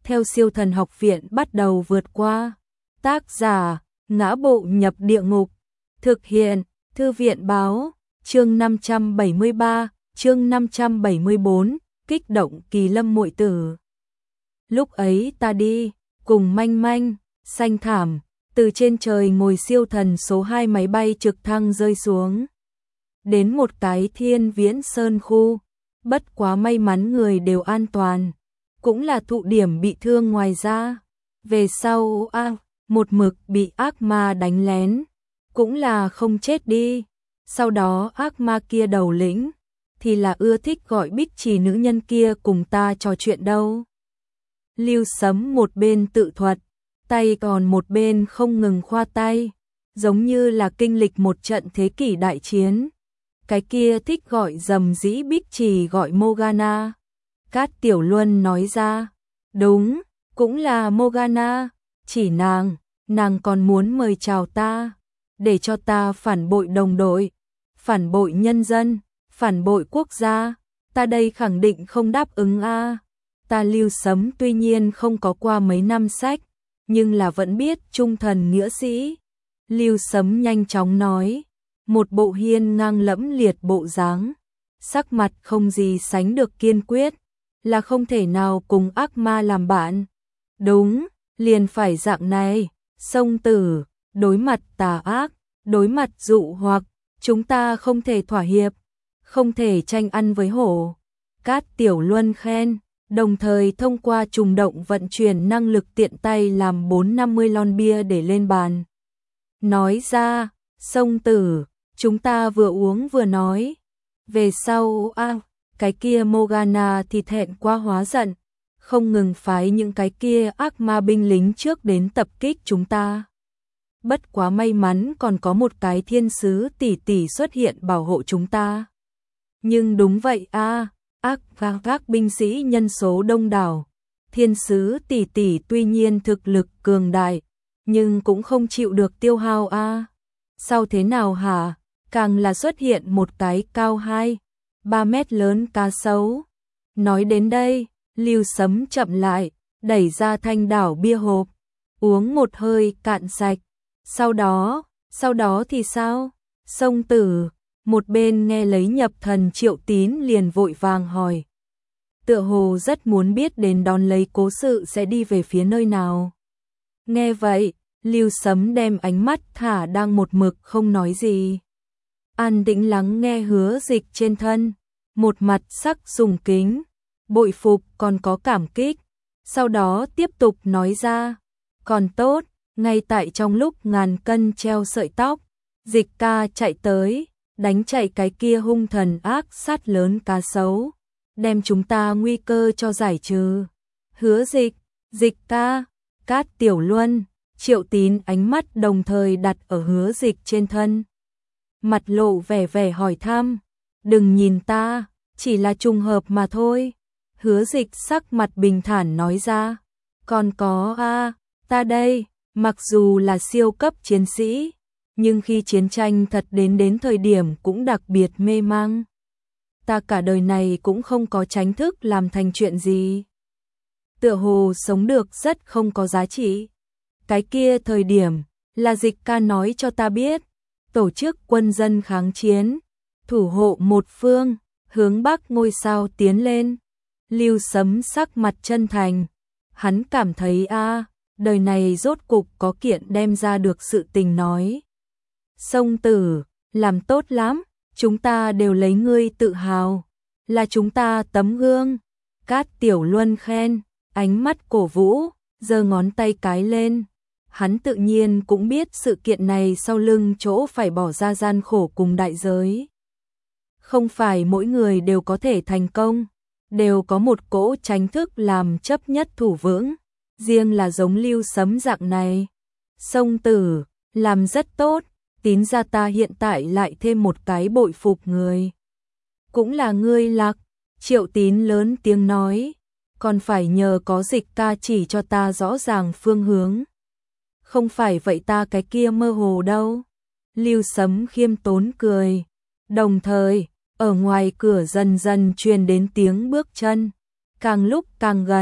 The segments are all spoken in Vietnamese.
theo Siêu Thần Học Viện bắt đầu vượt qua. Tác giả: Ngã Bộ Nhập Địa Ngục. Thực hiện: Thư viện báo. Chương 573, chương 574, kích động Kỳ Lâm muội tử. Lúc ấy ta đi cùng Manh Manh, Xanh Thảm, từ trên trời ngồi siêu thần số 2 máy bay trực thăng rơi xuống. Đến một cái Thiên Viễn Sơn khu, bất quá may mắn người đều an toàn, cũng là thụ điểm bị thương ngoài ra. Về sau một mực bị ác ma đánh lén, cũng là không chết đi. Sau đó ác ma kia đầu lĩnh, thì là ưa thích gọi Bích Trì nữ nhân kia cùng ta trò chuyện đâu. Lưu Sấm một bên tự thuật, tay còn một bên không ngừng khoa tay, giống như là kinh lịch một trận thế kỷ đại chiến. Cái kia thích gọi dầm dĩ Bích Trì gọi Morgana. Cát Tiểu Luân nói ra, đúng, cũng là Morgana, chỉ nàng còn muốn mời chào ta, để cho ta phản bội đồng đội, phản bội nhân dân, phản bội quốc gia, ta đây khẳng định không đáp ứng a. Ta Lưu Sấm tuy nhiên không có qua mấy năm sách, nhưng là vẫn biết trung thần nghĩa sĩ. Lưu Sấm nhanh chóng nói, một bộ hiên ngang lẫm liệt bộ dáng, sắc mặt không gì sánh được kiên quyết, là không thể nào cùng ác ma làm bạn. Đúng, liền phải dạng này, Sông Tử, đối mặt tà ác, đối mặt dụ hoặc, chúng ta không thể thỏa hiệp, không thể tranh ăn với hổ. Cát Tiểu Luân khen, đồng thời thông qua trùng động vận chuyển năng lực tiện tay làm 450 lon bia để lên bàn. Nói ra, Sông Tử, chúng ta vừa uống vừa nói. Về sau cái kia Morgana thì thẹn quá hóa giận, không ngừng phái những cái kia ác ma binh lính trước đến tập kích chúng ta. Bất quá may mắn còn có một cái thiên sứ tỷ tỷ xuất hiện bảo hộ chúng ta. Nhưng đúng vậy các binh sĩ nhân số đông đảo, thiên sứ tỷ tỷ tuy nhiên thực lực cường đại, nhưng cũng không chịu được tiêu hao Sao thế nào hả? Càng là xuất hiện một cái cao 2-3 mét lớn cá sấu. Nói đến đây, Lưu Sấm chậm lại, đẩy ra thanh đảo bia hộp, uống một hơi cạn sạch. Sau đó thì sao? Sông Tử, một bên nghe lấy nhập thần Triệu Tín liền vội vàng hỏi. Tựa hồ rất muốn biết đến đón lấy cố sự sẽ đi về phía nơi nào. Nghe vậy, Lưu Sấm đem ánh mắt thả đang một mực không nói gì. An tĩnh lắng nghe Hứa Dịch trên thân, một mặt sắc sùng kính, bội phục còn có cảm kích. Sau đó tiếp tục nói ra, còn tốt, ngay tại trong lúc ngàn cân treo sợi tóc, Dịch ca chạy tới, đánh chạy cái kia hung thần ác sát lớn cá sấu, đem chúng ta nguy cơ cho giải trừ. Hứa Dịch, Dịch ca, Cát Tiểu Luân, Triệu Tín ánh mắt đồng thời đặt ở Hứa Dịch trên thân. Mặt lộ vẻ hỏi thăm, đừng nhìn ta, chỉ là trùng hợp mà thôi. Hứa Dịch sắc mặt bình thản nói ra, còn có ta đây, mặc dù là siêu cấp chiến sĩ, nhưng khi chiến tranh thật đến thời điểm cũng đặc biệt mê mang. Ta cả đời này cũng không có tránh thức làm thành chuyện gì. Tựa hồ sống được rất không có giá trị. Cái kia thời điểm, là Dịch ca nói cho ta biết, tổ chức quân dân kháng chiến, thủ hộ một phương, hướng Bắc ngôi sao tiến lên. Lưu Sấm sắc mặt chân thành, hắn cảm thấy đời này rốt cục có kiện đem ra được sự tình nói. Sông Tử, làm tốt lắm, chúng ta đều lấy ngươi tự hào, là chúng ta tấm gương. Cát Tiểu Luân khen, ánh mắt cổ vũ, giơ ngón tay cái lên. Hắn tự nhiên cũng biết sự kiện này sau lưng chỗ phải bỏ ra gian khổ cùng đại giới. Không phải mỗi người đều có thể thành công, đều có một cỗ tránh thức làm chấp nhất thủ vững, riêng là giống Lưu Sấm dạng này. Sông Tử, làm rất tốt, Tín gia ta hiện tại lại thêm một cái bội phục người. Cũng là ngươi Lạc, Triệu Tín lớn tiếng nói, còn phải nhờ có Dịch ca chỉ cho ta rõ ràng phương hướng. Không phải vậy ta cái kia mơ hồ đâu. Lưu Sấm khiêm tốn cười, đồng thời, ở ngoài cửa dần dần truyền đến tiếng bước chân, càng lúc càng gần,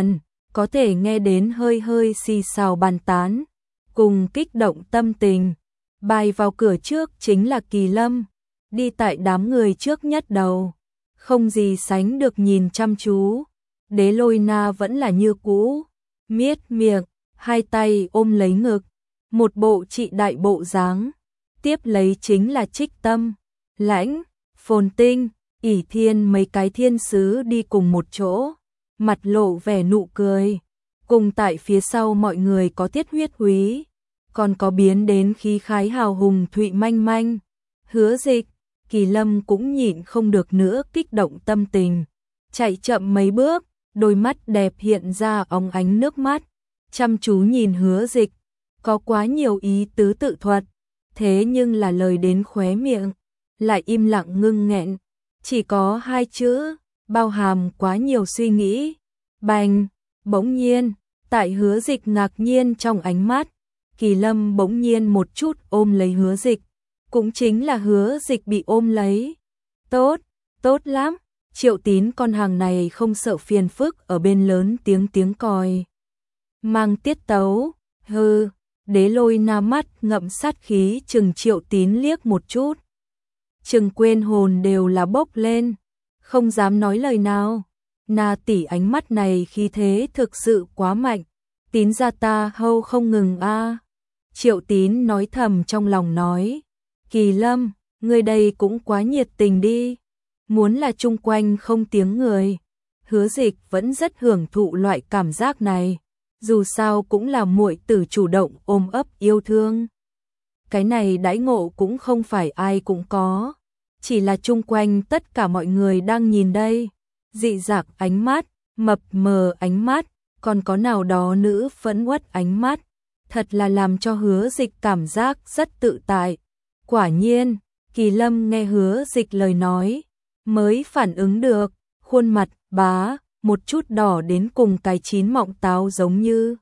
có thể nghe đến hơi hơi xì xào bàn tán, cùng kích động tâm tình. Bài vào cửa trước chính là Kỳ Lâm, đi tại đám người trước nhất đầu, không gì sánh được nhìn chăm chú. Đế Lôi Na vẫn là như cũ, miết miệng, hai tay ôm lấy ngực, một bộ trị đại bộ dáng. Tiếp lấy chính là Trích Tâm, Lãnh, Phồn Tinh, ỷ Thiên mấy cái thiên sứ đi cùng một chỗ, mặt lộ vẻ nụ cười. Cùng tại phía sau mọi người có Tiết Huyết Úy, còn có biến đến khí khái hào hùng Thụy Manh Manh, Hứa Dịch. Kỳ Lâm cũng nhịn không được nữa kích động tâm tình, chạy chậm mấy bước, đôi mắt đẹp hiện ra óng ánh nước mắt, chăm chú nhìn Hứa Dịch, có quá nhiều ý tứ tự thuật, thế nhưng là lời đến khóe miệng, lại im lặng ngưng nghẹn, chỉ có hai chữ, bao hàm quá nhiều suy nghĩ. Bành, bỗng nhiên, tại Hứa Dịch ngạc nhiên trong ánh mắt, Kỳ Lâm bỗng nhiên một chút ôm lấy Hứa Dịch, cũng chính là Hứa Dịch bị ôm lấy. Tốt, tốt lắm, Triệu Tín con hàng này không sợ phiền phức ở bên lớn tiếng còi. Mang tiết tấu, hừ, Đế Lôi Na mắt ngậm sát khí chừng Triệu Tín liếc một chút. Chừng quên hồn đều là bốc lên, không dám nói lời nào. Na tỷ ánh mắt này khí thế thực sự quá mạnh, Tín gia ta hâu không ngừng a. Triệu Tín nói thầm trong lòng nói, Kỳ Lâm, người đây cũng quá nhiệt tình đi, muốn là chung quanh không tiếng người. Hứa Dịch vẫn rất hưởng thụ loại cảm giác này, dù sao cũng là muội tử chủ động ôm ấp yêu thương. Cái này đãi ngộ cũng không phải ai cũng có, chỉ là chung quanh tất cả mọi người đang nhìn đây, dị dạng ánh mắt, mập mờ ánh mắt, còn có nào đó nữ phẫn uất ánh mắt, thật là làm cho Hứa Dịch cảm giác rất tự tại. Quả nhiên, Kỳ Lâm nghe Hứa Dịch lời nói, mới phản ứng được, khuôn mặt bá, một chút đỏ đến cùng cái chín mọng táo giống như.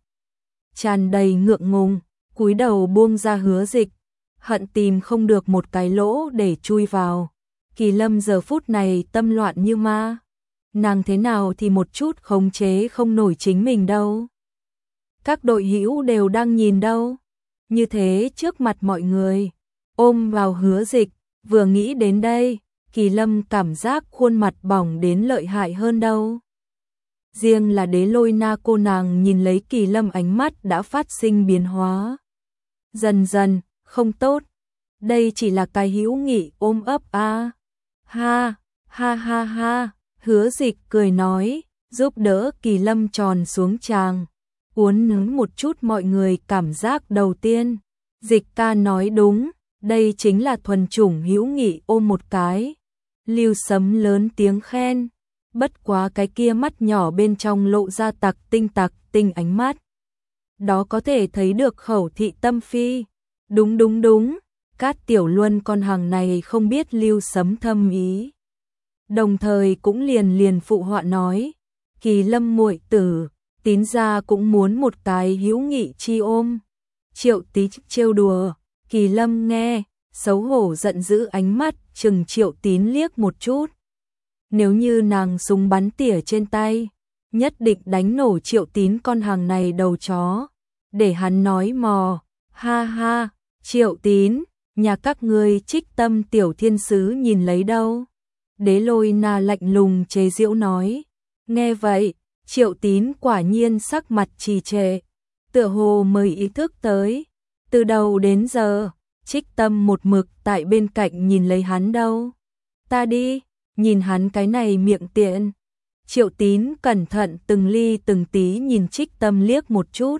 Tràn đầy ngượng ngùng, cúi đầu buông ra Hứa Dịch, hận tìm không được một cái lỗ để chui vào. Kỳ Lâm giờ phút này tâm loạn như ma, nàng thế nào thì một chút khống chế không nổi chính mình đâu. Các đội hữu đều đang nhìn đâu, như thế trước mặt mọi người, ôm vào Hứa Dịch, vừa nghĩ đến đây, Kỳ Lâm cảm giác khuôn mặt bỏng đến lợi hại hơn đâu. Riêng là Đế Lôi Na cô nàng nhìn lấy Kỳ Lâm ánh mắt đã phát sinh biến hóa. Dần dần, không tốt, đây chỉ là cái hữu nghị ôm ấp a. Ha, ha ha ha, Hứa Dịch cười nói, giúp đỡ Kỳ Lâm tròn xuống tràng, uốn nướng một chút mọi người cảm giác đầu tiên. Dịch ca nói đúng, đây chính là thuần chủng hữu nghị ôm một cái. Lưu Sấm lớn tiếng khen, bất quá cái kia mắt nhỏ bên trong lộ ra tặc tinh ánh mắt. Đó có thể thấy được khẩu thị tâm phi. Đúng đúng đúng, Cát Tiểu Luân con hàng này không biết Lưu Sấm thâm ý. Đồng thời cũng liền phụ họa nói, Kỳ Lâm muội tử, Tín gia cũng muốn một cái hữu nghị chi ôm. Triệu Tí trêu đùa, Kỳ Lâm nghe, xấu hổ giận dữ ánh mắt chừng Triệu Tín liếc một chút. Nếu như nàng súng bắn tỉa trên tay, nhất định đánh nổ Triệu Tín con hàng này đầu chó, để hắn nói mò. Ha ha, Triệu Tín, nhà các ngươi Trích Tâm tiểu thiên sứ nhìn lấy đâu. Đế Lôi Na lạnh lùng chế giễu nói. Nghe vậy, Triệu Tín quả nhiên sắc mặt trì trệ, tựa hồ mới ý thức tới, từ đầu đến giờ, Trích Tâm một mực tại bên cạnh nhìn lấy hắn đâu. Ta đi, nhìn hắn cái này miệng tiện. Triệu Tín cẩn thận từng ly từng tí nhìn Trích Tâm liếc một chút,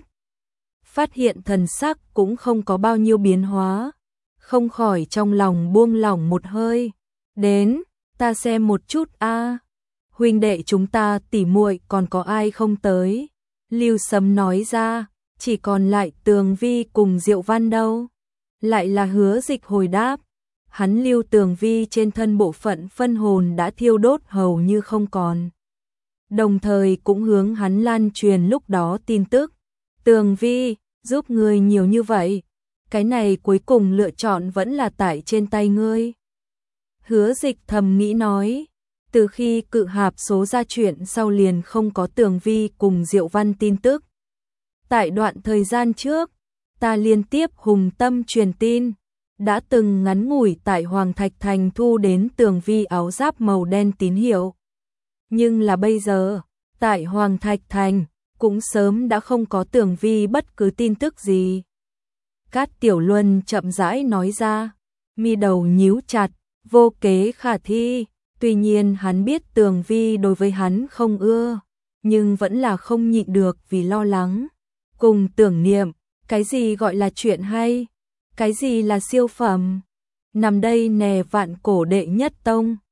phát hiện thần sắc cũng không có bao nhiêu biến hóa, không khỏi trong lòng buông lỏng một hơi. Đến, ta xem một chút a. Huynh đệ chúng ta tỉ muội còn có ai không tới? Lưu Sấm nói ra, chỉ còn lại Tường Vi cùng Diệu Văn đâu. Lại là Hứa Dịch hồi đáp, hắn Lưu Tường Vi trên thân bộ phận phân hồn đã thiêu đốt hầu như không còn. Đồng thời cũng hướng hắn lan truyền lúc đó tin tức. Tường Vi, giúp ngươi nhiều như vậy, cái này cuối cùng lựa chọn vẫn là tại trên tay ngươi. Hứa Dịch thầm nghĩ nói, Từ khi cự hạp số ra chuyện sau liền không có Tường Vi cùng Diệu Văn tin tức. Tại đoạn thời gian trước, ta liên tiếp hùng tâm truyền tin, đã từng ngắn ngủi tại Hoàng Thạch Thành thu đến Tường Vi áo giáp màu đen tín hiệu. Nhưng là bây giờ, tại Hoàng Thạch Thành, cũng sớm đã không có Tường Vi bất cứ tin tức gì. Cát Tiểu Luân chậm rãi nói ra, mi đầu nhíu chặt, vô kế khả thi. Tuy nhiên hắn biết Tường Vi đối với hắn không ưa, nhưng vẫn là không nhịn được vì lo lắng. Cùng tưởng niệm, cái gì gọi là chuyện hay, cái gì là siêu phẩm. Nằm đây nè vạn cổ đệ nhất tông,